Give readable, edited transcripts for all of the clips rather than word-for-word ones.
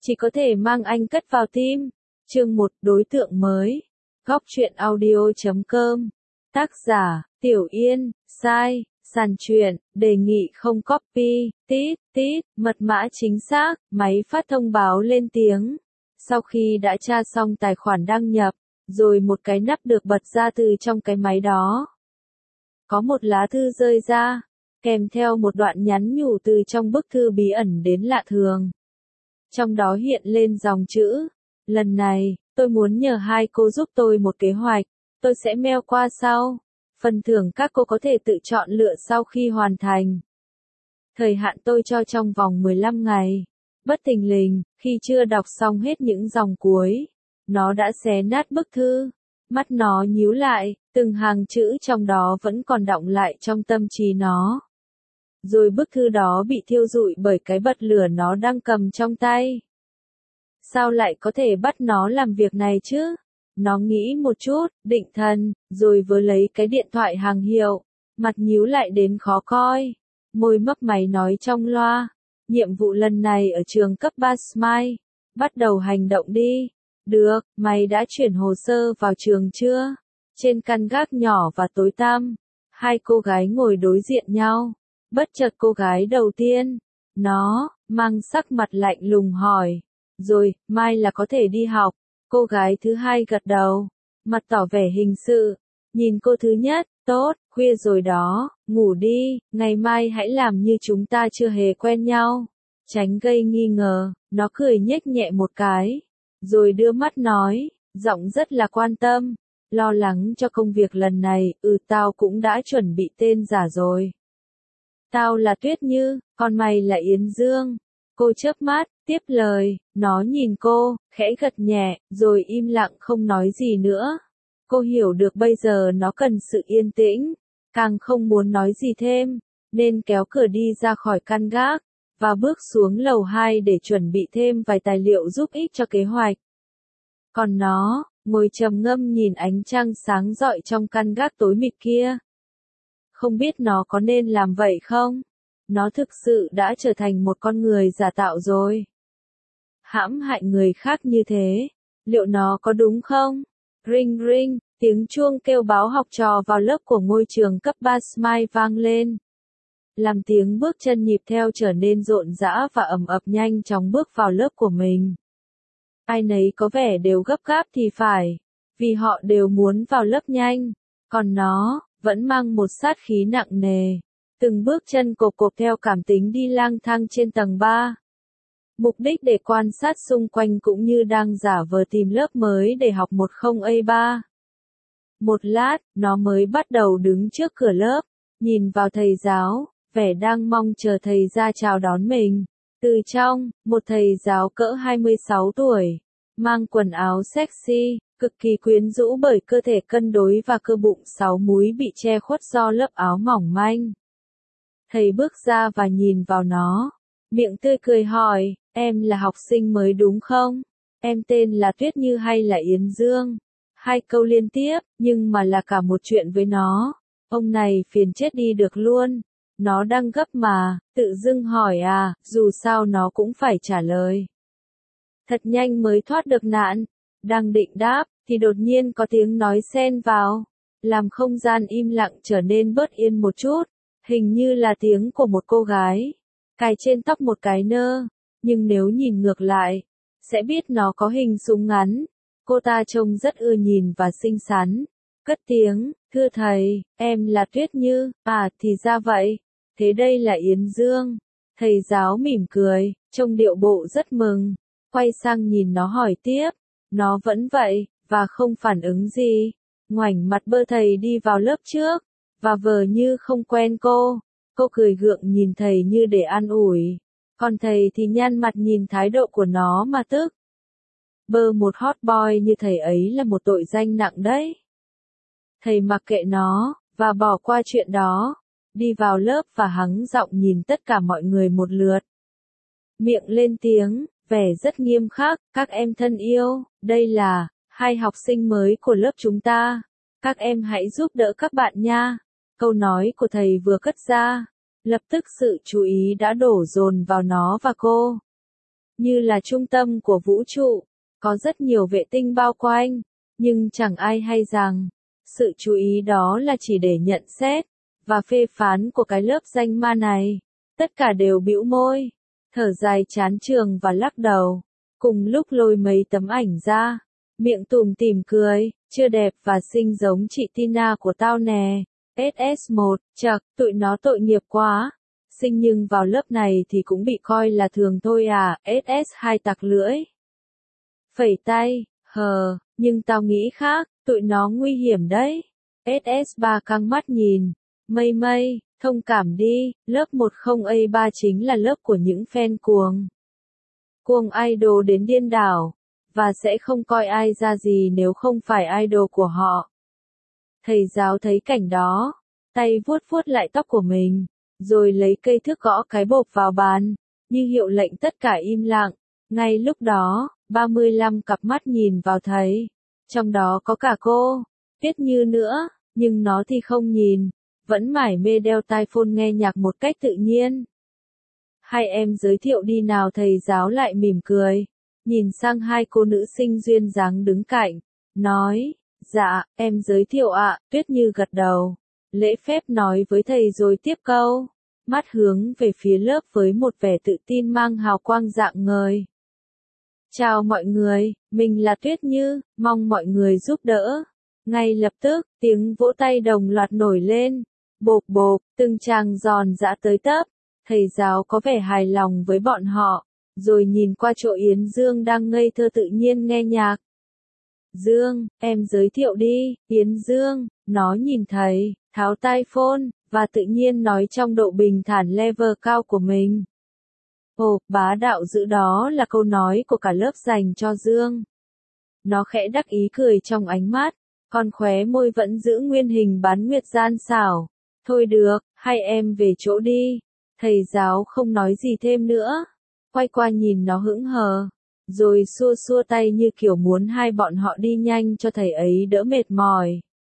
chỉ có thể mang anh cất vào tim. Chương 1, đối tượng mới. Góc truyện audio.com. Tác giả, Tiểu Yên, sai, sàn truyện, đề nghị không copy, tít, mật mã chính xác, máy phát thông báo lên tiếng. Sau khi đã tra xong tài khoản đăng nhập, rồi một cái nắp được bật ra từ trong cái máy đó. Có một lá thư rơi ra, kèm theo một đoạn nhắn nhủ từ trong bức thư bí ẩn đến lạ thường. Trong đó hiện lên dòng chữ, lần này, tôi muốn nhờ hai cô giúp tôi một kế hoạch, tôi sẽ mail qua sau. Phần thưởng các cô có thể tự chọn lựa sau khi hoàn thành. Thời hạn tôi cho trong vòng 15 ngày. Bất thình lình, khi chưa đọc xong hết những dòng cuối, nó đã xé nát bức thư. Mắt nó nhíu lại, từng hàng chữ trong đó vẫn còn đọng lại trong tâm trí nó. Rồi bức thư đó bị thiêu rụi bởi cái bật lửa nó đang cầm trong tay. Sao lại có thể bắt nó làm việc này chứ? Nó nghĩ một chút, định thần, rồi vớ lấy cái điện thoại hàng hiệu, mặt nhíu lại đến khó coi. Môi mấp máy nói trong loa, nhiệm vụ lần này ở trường cấp 3 Smile, bắt đầu hành động đi. Được, mày đã chuyển hồ sơ vào trường chưa? Trên căn gác nhỏ và tối tăm, hai cô gái ngồi đối diện nhau. Bất chợt cô gái đầu tiên, nó, mang sắc mặt lạnh lùng hỏi. Rồi, mai là có thể đi học. Cô gái thứ hai gật đầu, mặt tỏ vẻ hình sự. Nhìn cô thứ nhất, tốt, khuya rồi đó, ngủ đi, ngày mai hãy làm như chúng ta chưa hề quen nhau. Tránh gây nghi ngờ, nó cười nhếch nhẹ một cái. Rồi đưa mắt nói, giọng rất là quan tâm, lo lắng cho công việc lần này, tao cũng đã chuẩn bị tên giả rồi. Tao là Tuyết Như, còn mày là Yến Dương. Cô chớp mắt, tiếp lời, nó nhìn cô, khẽ gật nhẹ, rồi im lặng không nói gì nữa. Cô hiểu được bây giờ nó cần sự yên tĩnh, càng không muốn nói gì thêm, nên kéo cửa đi ra khỏi căn gác, và bước xuống lầu 2 để chuẩn bị thêm vài tài liệu giúp ích cho kế hoạch. Còn nó, ngồi trầm ngâm nhìn ánh trăng sáng rọi trong căn gác tối mịt kia. Không biết nó có nên làm vậy không? Nó thực sự đã trở thành một con người giả tạo rồi. Hãm hại người khác như thế, liệu nó có đúng không? Ring ring, tiếng chuông kêu báo học trò vào lớp của ngôi trường cấp 3 Smile vang lên. Làm tiếng bước chân nhịp theo trở nên rộn rã và ầm ập nhanh chóng bước vào lớp của mình. Ai nấy có vẻ đều gấp gáp thì phải, vì họ đều muốn vào lớp nhanh, còn nó, vẫn mang một sát khí nặng nề. Từng bước chân cộp cộp theo cảm tính đi lang thang trên tầng 3. Mục đích để quan sát xung quanh cũng như đang giả vờ tìm lớp mới để học 10A3. Một lát, nó mới bắt đầu đứng trước cửa lớp, nhìn vào thầy giáo, vẻ đang mong chờ thầy ra chào đón mình. Từ trong, một thầy giáo cỡ 26 tuổi, mang quần áo sexy, cực kỳ quyến rũ bởi cơ thể cân đối và cơ bụng 6 múi bị che khuất do lớp áo mỏng manh. Thầy bước ra và nhìn vào nó, miệng tươi cười hỏi, em là học sinh mới đúng không? Em tên là Tuyết Như hay là Yến Dương? Hai câu liên tiếp, nhưng mà là cả một chuyện với nó. Ông này phiền chết đi được luôn. Nó đang gấp mà, tự dưng hỏi à, dù sao nó cũng phải trả lời. Thật nhanh mới thoát được nạn. Đang định đáp, thì đột nhiên có tiếng nói xen vào, làm không gian im lặng trở nên bớt yên một chút. Hình như là tiếng của một cô gái, cài trên tóc một cái nơ, nhưng nếu nhìn ngược lại, sẽ biết nó có hình súng ngắn. Cô ta trông rất ưa nhìn và xinh xắn. Cất tiếng, thưa thầy, em là Tuyết Như, à thì ra vậy, thế đây là Yến Dương. Thầy giáo mỉm cười, trông điệu bộ rất mừng, quay sang nhìn nó hỏi tiếp, nó vẫn vậy, và không phản ứng gì. Ngoảnh mặt bơ thầy đi vào lớp trước, và vờ như không quen cô cười gượng nhìn thầy như để an ủi, còn thầy thì nhăn mặt nhìn thái độ của nó mà tức. Bơ một hot boy như thầy ấy là một tội danh nặng đấy. Thầy mặc kệ nó, và bỏ qua chuyện đó, đi vào lớp và hắng giọng nhìn tất cả mọi người một lượt. Miệng lên tiếng, vẻ rất nghiêm khắc, các em thân yêu, đây là hai học sinh mới của lớp chúng ta. Các em hãy giúp đỡ các bạn nha. Câu nói của thầy vừa cất ra, lập tức sự chú ý đã đổ dồn vào nó và cô. như là trung tâm của vũ trụ, có rất nhiều vệ tinh bao quanh, nhưng chẳng ai hay rằng, sự chú ý đó là chỉ để nhận xét và phê phán của cái lớp danh ma này. Tất cả đều bĩu môi, thở dài chán chường và lắc đầu, cùng lúc lôi mấy tấm ảnh ra, miệng tủm tỉm cười, chưa đẹp và xinh giống chị Tina của tao nè. SS1, chậc, tụi nó tội nghiệp quá. Xinh nhưng vào lớp này thì cũng bị coi là thường thôi à. SS2 tặc lưỡi, phẩy tay, nhưng tao nghĩ khác, tụi nó nguy hiểm đấy. SS3 căng mắt nhìn, mây, thông cảm đi, lớp 10A3 chính là lớp của những fan cuồng idol đến điên đảo, và sẽ không coi ai ra gì nếu không phải idol của họ. Thầy giáo thấy cảnh đó, tay vuốt vuốt lại tóc của mình, rồi lấy cây thước gõ cái bộp vào bàn, như hiệu lệnh tất cả im lặng. Ngay lúc đó, 35 cặp mắt nhìn vào thầy, trong đó có cả cô, Tuyết Như nữa, nhưng nó thì không nhìn, vẫn mải mê đeo tai phone nghe nhạc một cách tự nhiên. Hai em giới thiệu đi nào, thầy giáo lại mỉm cười, nhìn sang hai cô nữ sinh duyên dáng đứng cạnh, nói, dạ, em giới thiệu ạ. Tuyết Như gật đầu, lễ phép nói với thầy rồi tiếp câu, mắt hướng về phía lớp với một vẻ tự tin mang hào quang rạng ngời. Chào mọi người, mình là Tuyết Như, mong mọi người giúp đỡ. Ngay lập tức, tiếng vỗ tay đồng loạt nổi lên, bộp bộp, từng tràng giòn giã tới tấp. Thầy giáo có vẻ hài lòng với bọn họ, rồi nhìn qua chỗ Yến Dương đang ngây thơ tự nhiên nghe nhạc. Dương, em giới thiệu đi. Yến Dương, nó nhìn thầy, tháo tai phone, và tự nhiên nói trong độ bình thản level cao của mình. Ồ, bá đạo dữ, đó là câu nói của cả lớp dành cho Dương. Nó khẽ đắc ý cười trong ánh mắt, còn khóe môi vẫn giữ nguyên hình bán nguyệt gian xảo. Thôi được, hai em về chỗ đi. Thầy giáo không nói gì thêm nữa, quay qua nhìn nó hững hờ, rồi xua xua tay như kiểu muốn hai bọn họ đi nhanh cho thầy ấy đỡ mệt mỏi.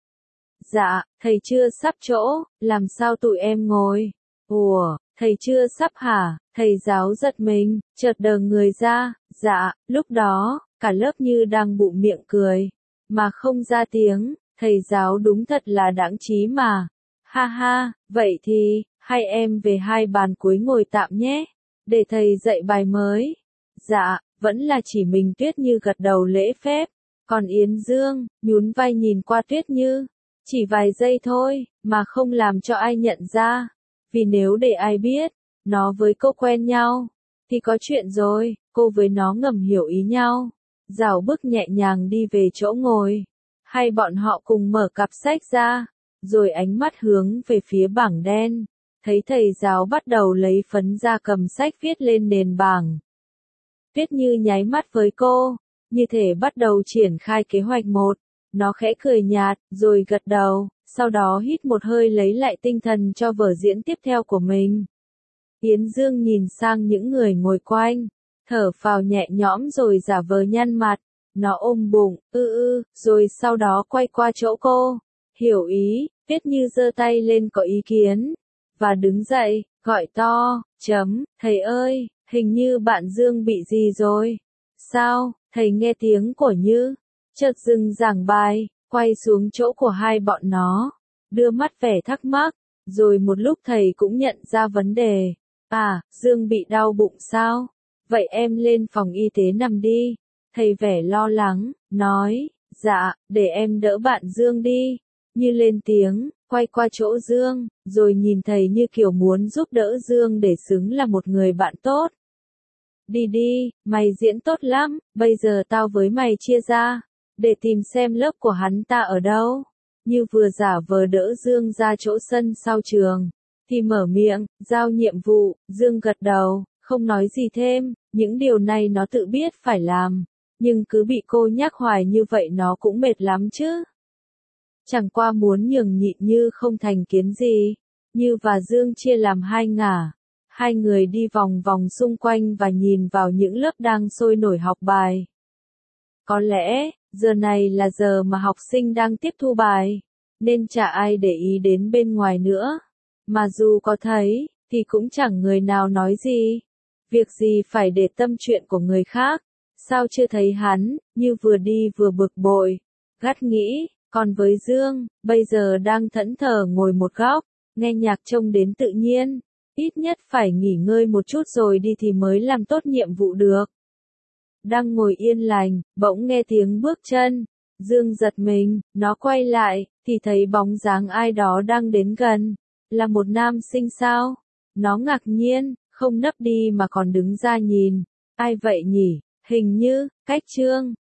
Dạ, thầy chưa sắp chỗ, làm sao tụi em ngồi? Ủa, thầy chưa sắp hả? Thầy giáo giật mình, chợt đờ người ra. Dạ, lúc đó, cả lớp như đang bụm miệng cười, mà không ra tiếng. Thầy giáo đúng thật là đãng trí mà. Ha ha, vậy thì, hai em về hai bàn cuối ngồi tạm nhé, để thầy dạy bài mới. Dạ, vẫn là chỉ mình. Tuyết Như gật đầu lễ phép, còn Yến Dương, nhún vai nhìn qua Tuyết Như, chỉ vài giây thôi, mà không làm cho ai nhận ra, vì nếu để ai biết, nó với cô quen nhau, thì có chuyện rồi. Cô với nó ngầm hiểu ý nhau, rảo bước nhẹ nhàng đi về chỗ ngồi, hai bọn họ cùng mở cặp sách ra, rồi ánh mắt hướng về phía bảng đen. Thấy thầy giáo bắt đầu lấy phấn ra cầm sách viết lên nền bảng. Tuyết Như nháy mắt với cô, như thể bắt đầu triển khai kế hoạch một. Nó khẽ cười nhạt, rồi gật đầu, sau đó hít một hơi lấy lại tinh thần cho vở diễn tiếp theo của mình. Yến Dương nhìn sang những người ngồi quanh, thở phào nhẹ nhõm rồi giả vờ nhăn mặt. Nó ôm bụng, rồi sau đó quay qua chỗ cô. Hiểu ý, Tuyết Như giơ tay lên có ý kiến, và đứng dậy, gọi to, thầy ơi, hình như bạn Dương bị gì rồi? Sao? Thầy nghe tiếng của Như, chợt dừng giảng bài, quay xuống chỗ của hai bọn nó, đưa mắt vẻ thắc mắc, rồi một lúc thầy cũng nhận ra vấn đề. À, Dương bị đau bụng sao? Vậy em lên phòng y tế nằm đi. Thầy vẻ lo lắng, nói, dạ, để em đỡ bạn Dương đi. Như lên tiếng, quay qua chỗ Dương, rồi nhìn thầy như kiểu muốn giúp đỡ Dương để xứng là một người bạn tốt. Đi đi, mày diễn tốt lắm, bây giờ tao với mày chia ra, để tìm xem lớp của hắn ta ở đâu. Như vừa giả vờ đỡ Dương ra chỗ sân sau trường, thì mở miệng, giao nhiệm vụ. Dương gật đầu, không nói gì thêm, những điều này nó tự biết phải làm, nhưng cứ bị cô nhắc hoài như vậy nó cũng mệt lắm chứ. Chẳng qua muốn nhường nhịn Như không thành kiến gì. Như và Dương chia làm hai ngả. Hai người đi vòng vòng xung quanh và nhìn vào những lớp đang sôi nổi học bài. Có lẽ, giờ này là giờ mà học sinh đang tiếp thu bài, nên chả ai để ý đến bên ngoài nữa. Mà dù có thấy, thì cũng chẳng người nào nói gì. Việc gì phải để tâm chuyện của người khác? Sao chưa thấy hắn, như vừa đi vừa bực bội. Gắt nghĩ, còn với Dương, bây giờ đang thẫn thờ ngồi một góc, nghe nhạc trông đến tự nhiên. Ít nhất phải nghỉ ngơi một chút rồi đi thì mới làm tốt nhiệm vụ được. Đang ngồi yên lành, bỗng nghe tiếng bước chân. Dương giật mình, nó quay lại, thì thấy bóng dáng ai đó đang đến gần. Là một nam sinh sao? Nó ngạc nhiên, không nấp đi mà còn đứng ra nhìn. Ai vậy nhỉ? Hình như, cách Trương.